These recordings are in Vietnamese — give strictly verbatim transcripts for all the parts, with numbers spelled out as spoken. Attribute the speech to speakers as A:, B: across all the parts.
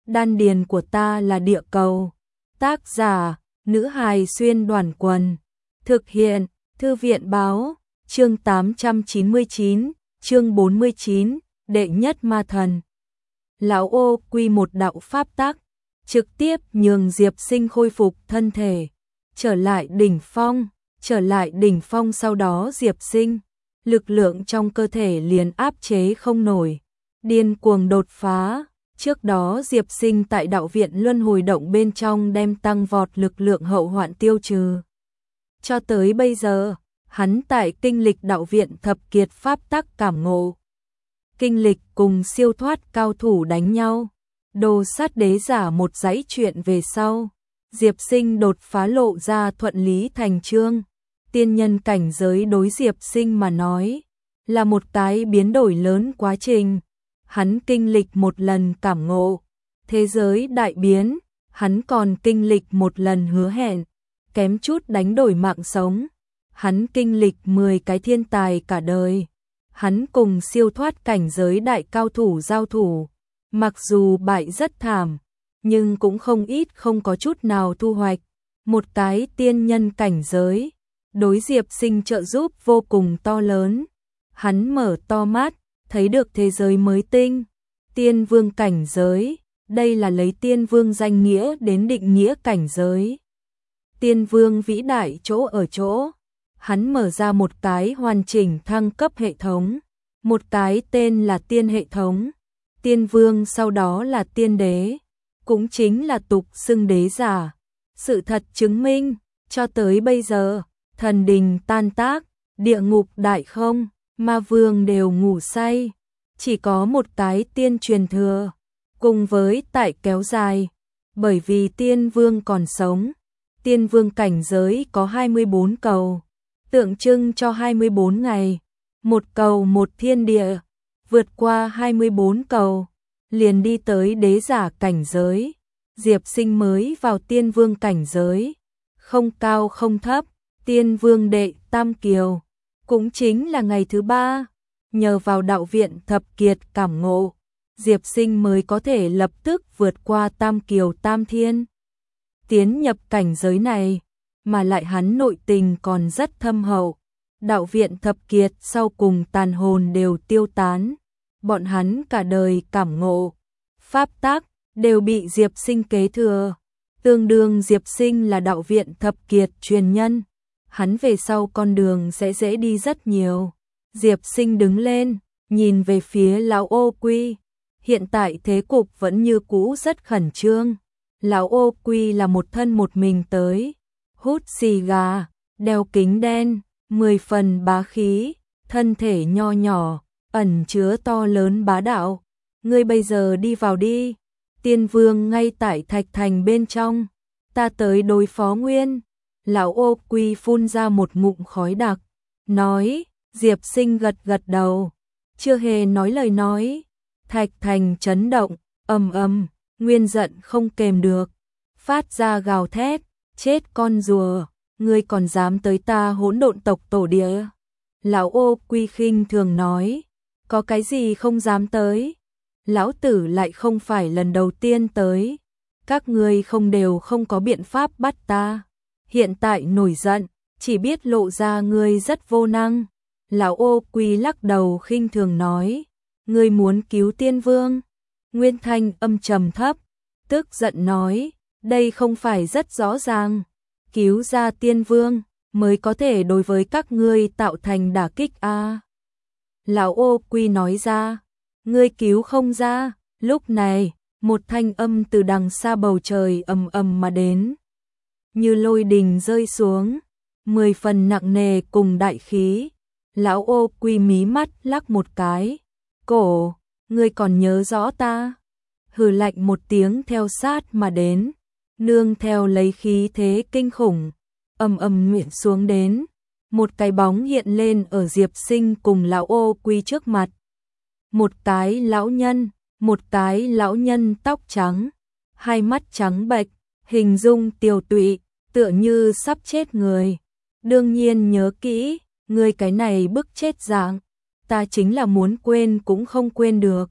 A: đan điền của ta là địa cầu. Tác giả, nữ hài xuyên đoàn quần. Thực hiện, thư viện báo, chương tám trăm chín mươi chín, chương bốn mươi chín, đệ nhất ma thần. Lão ô quy một đạo pháp tắc, trực tiếp nhường Diệp Sinh khôi phục thân thể, trở lại đỉnh phong, trở lại đỉnh phong sau đó Diệp Sinh, lực lượng trong cơ thể liền áp chế không nổi, điên cuồng đột phá. Trước đó Diệp Sinh tại đạo viện luân hồi động bên trong đem tăng vọt lực lượng hậu hoạn tiêu trừ. Cho tới bây giờ, hắn tại kinh lịch đạo viện thập kiệt pháp tắc cảm ngộ. Kinh lịch cùng siêu thoát cao thủ đánh nhau. Đồ sát đế giả một dãy chuyện về sau. Diệp Sinh đột phá lộ ra thuận lý thành chương. Tiên nhân cảnh giới đối Diệp Sinh mà nói là một cái biến đổi lớn quá trình. Hắn kinh lịch một lần cảm ngộ, thế giới đại biến, hắn còn kinh lịch một lần hứa hẹn, kém chút đánh đổi mạng sống. Hắn kinh lịch mười cái thiên tài cả đời. Hắn cùng siêu thoát cảnh giới đại cao thủ giao thủ, mặc dù bại rất thảm, nhưng cũng không ít không có chút nào thu hoạch. Một cái tiên nhân cảnh giới, đối Diệp Sinh trợ giúp vô cùng to lớn. Hắn mở to mắt, thấy được thế giới mới tinh, tiên vương cảnh giới, đây là lấy tiên vương danh nghĩa đến định nghĩa cảnh giới. Tiên vương vĩ đại chỗ ở chỗ, hắn mở ra một cái hoàn chỉnh thăng cấp hệ thống, một cái tên là tiên hệ thống, tiên vương sau đó là tiên đế, cũng chính là tục xưng đế giả. Sự thật chứng minh, cho tới bây giờ, thần đình tan tác, địa ngục đại không, ma vương đều ngủ say, chỉ có một cái tiên truyền thừa, cùng với tại kéo dài, bởi vì tiên vương còn sống. Tiên vương cảnh giới có hai mươi bốn cầu, tượng trưng cho hai mươi bốn ngày, một cầu một thiên địa, vượt qua hai mươi bốn cầu, liền đi tới đế giả cảnh giới. Diệp Sinh mới vào tiên vương cảnh giới, không cao không thấp, tiên vương đệ tam kiều, cũng chính là ngày thứ ba, nhờ vào đạo viện thập kiệt cảm ngộ, Diệp Sinh mới có thể lập tức vượt qua tam kiều tam thiên, tiến nhập cảnh giới này, mà lại hắn nội tình còn rất thâm hậu. Đạo viện thập kiệt sau cùng tàn hồn đều tiêu tán, bọn hắn cả đời cảm ngộ, pháp tắc đều bị Diệp Sinh kế thừa, tương đương Diệp Sinh là đạo viện thập kiệt truyền nhân, hắn về sau con đường sẽ dễ đi rất nhiều. Diệp Sinh đứng lên, nhìn về phía lão ô quy, hiện tại thế cục vẫn như cũ rất khẩn trương. Lão ô quy là một thân một mình tới, hút xì gà, đeo kính đen, mười phần bá khí, thân thể nho nhỏ, ẩn chứa to lớn bá đạo. Ngươi bây giờ đi vào đi, tiên vương ngay tại thạch thành bên trong, ta tới đối phó nguyên. Lão ô quy phun ra một ngụm khói đặc, nói. Diệp Sinh gật gật đầu, chưa hề nói lời nói. Thạch thành chấn động, ầm ầm, nguyên giận không kềm được, phát ra gào thét, chết con rùa, ngươi còn dám tới ta hỗn độn tộc tổ địa. Lão ô quy khinh thường nói, có cái gì không dám tới, lão tử lại không phải lần đầu tiên tới, các ngươi không đều không có biện pháp bắt ta, hiện tại nổi giận, chỉ biết lộ ra ngươi rất vô năng. Lão ô quy lắc đầu khinh thường nói, ngươi muốn cứu tiên vương. Nguyên thanh âm trầm thấp, tức giận nói, đây không phải rất rõ ràng, cứu ra tiên vương mới có thể đối với các ngươi tạo thành đả kích a. À. Lão ô quy nói ra, ngươi cứu không ra. Lúc này, một thanh âm từ đằng xa bầu trời ầm ầm mà đến, như lôi đình rơi xuống, mười phần nặng nề cùng đại khí. Lão ô quy mí mắt lắc một cái, cổ, ngươi còn nhớ rõ ta? Hừ lạnh một tiếng theo sát mà đến, nương theo lấy khí thế kinh khủng, ầm ầm nguyện xuống đến, một cái bóng hiện lên ở Diệp Sinh cùng lão ô quy trước mặt. Một cái lão nhân, một cái lão nhân tóc trắng, hai mắt trắng bệch, hình dung tiều tụy, tựa như sắp chết người. Đương nhiên nhớ kỹ, ngươi cái này bức chết dạng, ta chính là muốn quên cũng không quên được.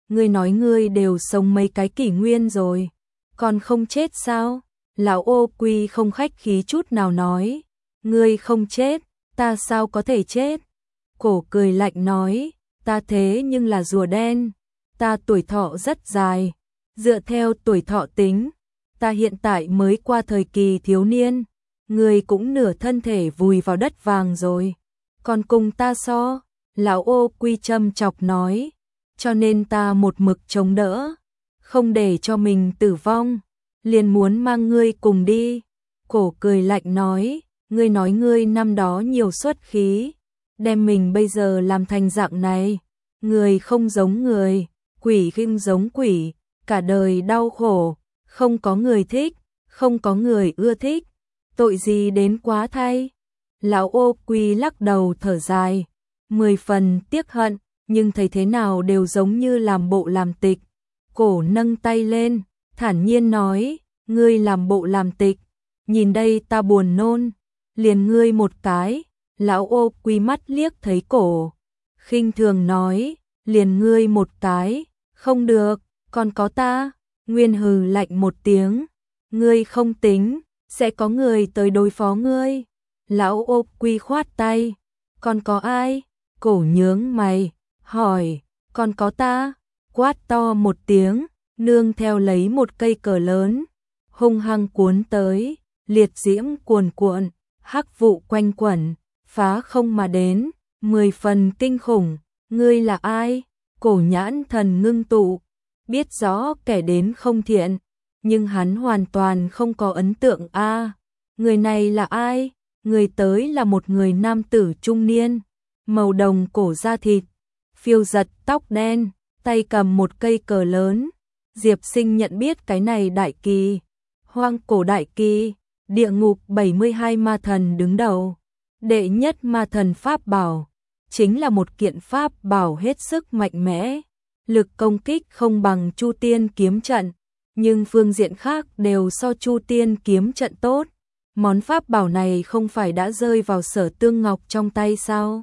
A: ngươi nói ngươi đều sống mấy cái kỷ nguyên rồi, còn không chết sao? Lão Ô Quy không khách khí chút nào nói, ngươi không chết, ta sao có thể chết? Cổ cười lạnh nói, ta thế nhưng là rùa đen, ta tuổi thọ rất dài, dựa theo tuổi thọ tính, ta hiện tại mới qua thời kỳ thiếu niên, ngươi cũng nửa thân thể vùi vào đất vàng rồi, còn cùng ta so, lão Ô Quy châm chọc nói, cho nên ta một mực chống đỡ, không để cho mình tử vong, liền muốn mang ngươi cùng đi. Cổ cười lạnh nói, ngươi nói ngươi năm đó nhiều xuất khí, đem mình bây giờ làm thành dạng này, người không giống người, quỷ không giống quỷ, cả đời đau khổ, không có người thích, không có người ưa thích, tội gì đến quá thay. Lão Ô Quy lắc đầu thở dài, mười phần tiếc hận, nhưng thấy thế nào đều giống như làm bộ làm tịch. Cổ nâng tay lên, thản nhiên nói, ngươi làm bộ làm tịch, nhìn đây ta buồn nôn, liền ngươi một cái. Lão Ô Quy mắt liếc thấy cổ, khinh thường nói, liền ngươi một cái, không được, còn có ta. Nguyên hừ lạnh một tiếng, ngươi không tính, sẽ có người tới đối phó ngươi. Lão Ô Quy khoát tay, còn có ai? Cổ nhướng mày, hỏi, còn có ta? Quát to một tiếng, nương theo lấy một cây cờ lớn, hung hăng cuốn tới, liệt diễm cuồn cuộn, hắc vụ quanh quẩn, phá không mà đến, mười phần kinh khủng. Ngươi là ai? Cổ nhãn thần ngưng tụ, biết rõ kẻ đến không thiện, nhưng hắn hoàn toàn không có ấn tượng a. Người này là ai? Người tới là một người nam tử trung niên, màu đồng cổ da thịt, phiêu giật tóc đen, tay cầm một cây cờ lớn. Diệp Sinh nhận biết cái này đại kỳ, hoang cổ đại kỳ, địa ngục bảy mươi hai ma thần đứng đầu. Đệ nhất ma thần pháp bảo, chính là một kiện pháp bảo hết sức mạnh mẽ, lực công kích không bằng Chu Tiên kiếm trận, nhưng phương diện khác đều so Chu Tiên kiếm trận tốt. Món pháp bảo này không phải đã rơi vào Sở Tương Ngọc trong tay sao?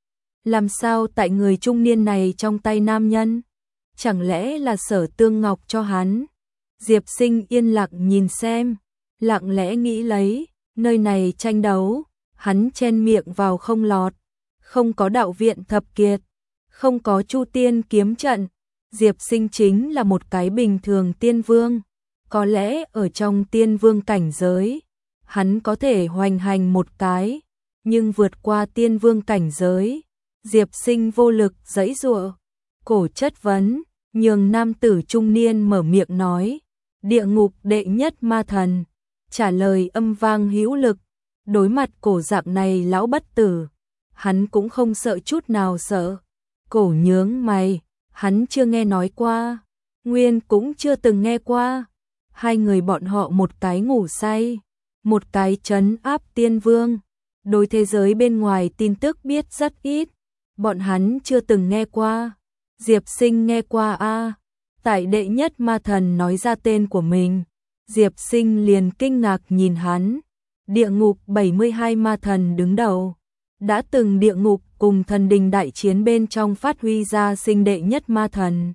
A: Làm sao tại người trung niên này trong tay nam nhân? Chẳng lẽ là Sở Tương Ngọc cho hắn? Diệp Sinh yên lặng nhìn xem, lặng lẽ nghĩ lấy, nơi này tranh đấu, hắn chen miệng vào không lọt, không có đạo viện thập kiệt, không có Chu Tiên kiếm trận, Diệp Sinh chính là một cái bình thường tiên vương, có lẽ ở trong tiên vương cảnh giới, hắn có thể hoành hành một cái, nhưng vượt qua tiên vương cảnh giới, Diệp Sinh vô lực giãy giụa. Cổ chất vấn, nhường nam tử trung niên mở miệng nói, địa ngục đệ nhất ma thần, trả lời âm vang hữu lực. Đối mặt cổ dạng này lão bất tử, hắn cũng không sợ chút nào sợ. Cổ nhướng mày, hắn chưa nghe nói qua, Nguyên cũng chưa từng nghe qua. Hai người bọn họ một cái ngủ say, một cái trấn áp tiên vương, đối thế giới bên ngoài tin tức biết rất ít, bọn hắn chưa từng nghe qua. Diệp Sinh nghe qua a, tại đệ nhất ma thần nói ra tên của mình, Diệp Sinh liền kinh ngạc nhìn hắn. Địa ngục bảy mươi hai ma thần đứng đầu, đã từng địa ngục cùng thần đình đại chiến bên trong phát huy ra sinh đệ nhất ma thần.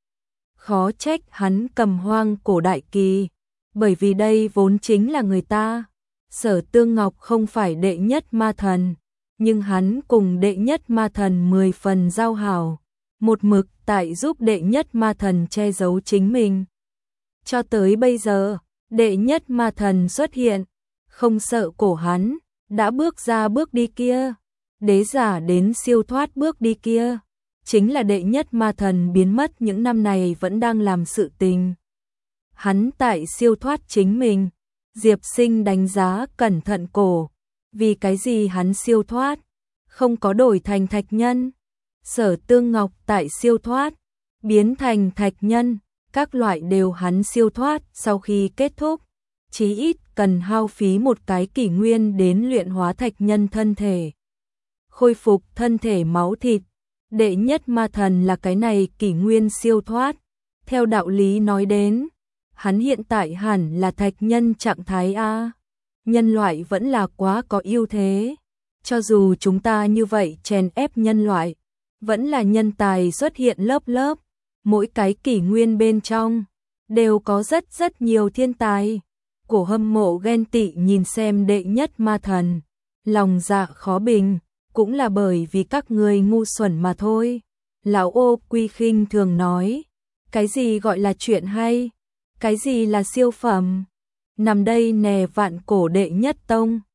A: Khó trách hắn cầm hoang cổ đại kỳ, bởi vì đây vốn chính là người ta. Sở Tương Ngọc không phải đệ nhất ma thần, nhưng hắn cùng đệ nhất ma thần mười phần giao hảo, một mực tại giúp đệ nhất ma thần che giấu chính mình. Cho tới bây giờ, đệ nhất ma thần xuất hiện, không sợ cổ hắn, đã bước ra bước đi kia, đế giả đến siêu thoát bước đi kia, chính là đệ nhất ma thần biến mất những năm này vẫn đang làm sự tình. Hắn tại siêu thoát chính mình, Diệp Sinh đánh giá cẩn thận cổ, vì cái gì hắn siêu thoát, không có đổi thành thạch nhân. Sở Tương Ngọc tại siêu thoát, biến thành thạch nhân, các loại đều hắn siêu thoát sau khi kết thúc, chí ít cần hao phí một cái kỷ nguyên đến luyện hóa thạch nhân thân thể, khôi phục thân thể máu thịt. Đệ nhất ma thần là cái này kỷ nguyên siêu thoát, theo đạo lý nói đến, hắn hiện tại hẳn là thạch nhân trạng thái a. Nhân loại vẫn là quá có ưu thế, cho dù chúng ta như vậy chèn ép nhân loại, vẫn là nhân tài xuất hiện lớp lớp, mỗi cái kỷ nguyên bên trong đều có rất rất nhiều thiên tài. Cổ hâm mộ ghen tị nhìn xem đệ nhất ma thần, lòng dạ khó bình, cũng là bởi vì các người ngu xuẩn mà thôi. Lão Ô Quy khinh thường nói, cái gì gọi là chuyện hay, cái gì là siêu phẩm, nằm đây nè vạn cổ đệ nhất tông.